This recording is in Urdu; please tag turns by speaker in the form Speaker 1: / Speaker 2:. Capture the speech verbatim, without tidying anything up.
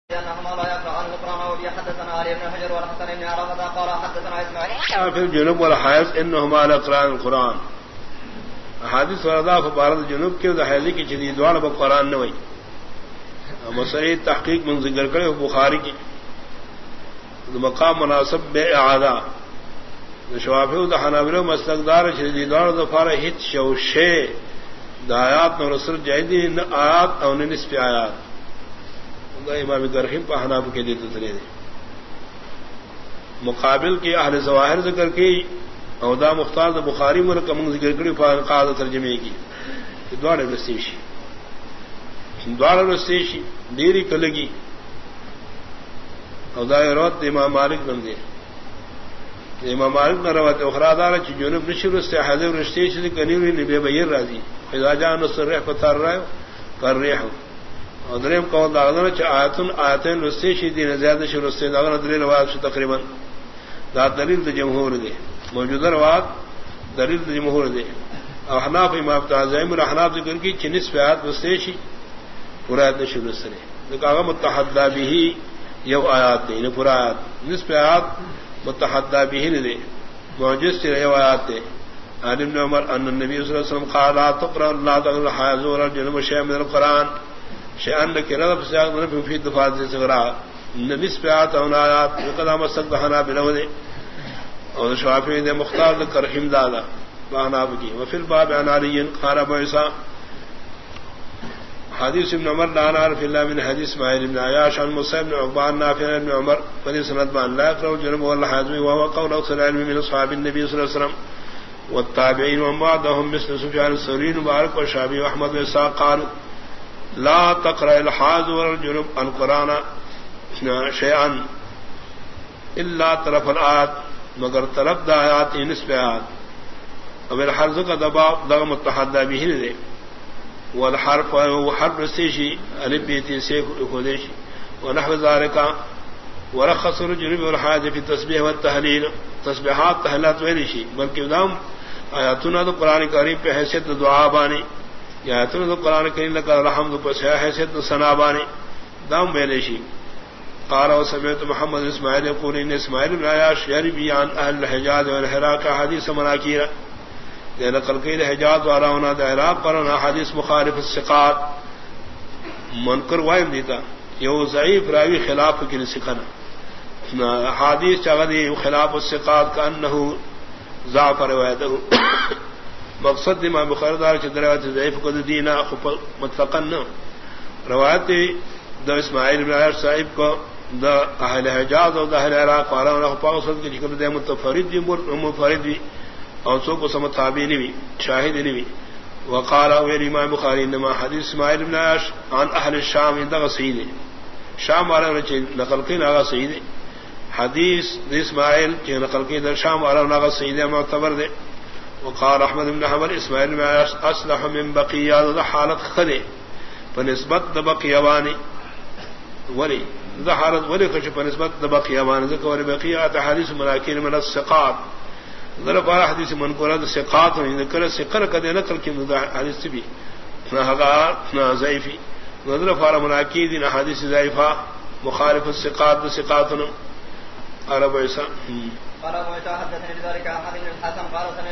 Speaker 1: في الجنوب والحائض انهما لقران القران حدیث وردا فبارد جنوب کے حیض کی شدید دوڑ ب قرآن نہ ہوئی مسئلہ تحقیق من ذکر کرے بخاری کی مقام مناسب بے اعادہ شوافی حنابلہ مسلکدار شدید دوڑ دفار ہت شوشے دایات نو رسول جائدی نہ آیات او نصف آیات امام گرہم پہ حناب کے دیتے ترے دے مقابل کی اہل ظواہر ذکر کی اودا مختار بخاری ملک من ذکر کری فقاد ترجمے کی دوڑے رسیشی دوڑے رسیشی دیری کلگی اودا روت امام مالک بن دے امام مالک نہ روت اخرادار چ جنوب نشر سے حاضر رشتیشی کنیوی نبی بیر راضی اذا جاء نصر رح فتر رہے کر رہے ہوں ادریم کو داغنا چ آیتن آیتن رسیشی دین زیادہ شر سے داغنا درے روایت تقریبا دا دلیل جمہور دے موجودہ روایت دلیل جمہور دے احناف امام تعظیم الاحناف ذکر کی چنس بیات وستیشی پورایت شروع سے کہا متحدہ بھی یو آیات دے انہیں پورا آیات نس بیات متحدہ بھی دے معجز سے یو آیات دے عن ابن عمر ان النبی صلی اللہ علیہ وسلم قال لا تقرأ لا تقرأ الحائض ولا الجنوب شيئا من القرآن شيئا لكرد فسياق نفي في دفاع صغرى نس بیات ان آیات قدام استقبحنا بلو اور شافعی نے مختار کر امدادا باناب کی وفی الباب عن علی قال ابو عیسیٰ حدیث ابن عمر لا نعرف الا من حدیث اسماعیل بن عیاش عن موسی بن عقبان نافع بن عمر فدی سند بان لا يقرأ الجنوب والحائض وهو قول اكثر العلم من اصحاب النبي صلى الله عليه وسلم والتابعين ومن بعدهم مثل سفيان الثوري مبارك والشعبي واحمد بن اسحاق قال لا تقرأ الحائض والجنوب القرآن شيئا الا طرف الآيات مگر طرف دایات نسب آیات اب الحرف کا دباؤ دغ متحدہ بھی دے والحرف وحرف رسیشی الف بیتی سے خودشی ونحو ذالک ورخص الجنوب والحائض في التسبيح والتهليل تسبیحات تہلیلات ویلیشی بلکہ دام آیاتنا تو قرآن کریم پہ حیثیت دعا بانی یا آیاتنا تو قرآن کریم لکا الحمد پہ حیثیت ثنا بانی دام ویلیشی قال وسمعت محمد اسماعیل يقول ان اسماعیل بن عیاش یروی عن اهل الحجاز والعراق حدیث مناکیر یہ نقل کی حجاز واراونا العراق پر حدیث مخالف الثقات منکر وائم دیتا یہ ضعیف راوی خلاف کی سکھنا حدیث چغدی خلاف الثقات کانه ضعف روایته مقصد امام بخاری دار کی روایت ضعیف کو دینا مطلقاً روایت دو اسماعیل بن عیاش صاحب کو دا اہل حجاز اور اہل عراق والا پاوسد کی ذکر دے متفرد دی منفرد بھی اور سو کو سمت تابعی بھی شاہد بھی وقال غیر امام بخاری انما حدیث اسماعیل بن عیاش عن اہل الشام دا سید شام والا نے نقل کی ناغا سید حدیث اسماعیل کی نقل کی در شام والا ناغا سید معتبر دے وقال احمد بن حنبل اسماعیل بن عیاش اصلح من بقیہ حالت خدے بنسبت بقیوانی ولی ذا حالت ولی خش بنسبت بقیوانی ذکر بقیات حدیث مناکیر من الثقات ذرا بارہ حدیث منکرات ثقات ذکر ثقر کدے نقل کی حدیث بھی نہ نہ ضعیفی ذرا فار مناکیر ان حدیث ضعیفہ مخالف الثقات ثقات عرب ایسا قال ابو عيسى حدثني بذلك احد بن الحسن قال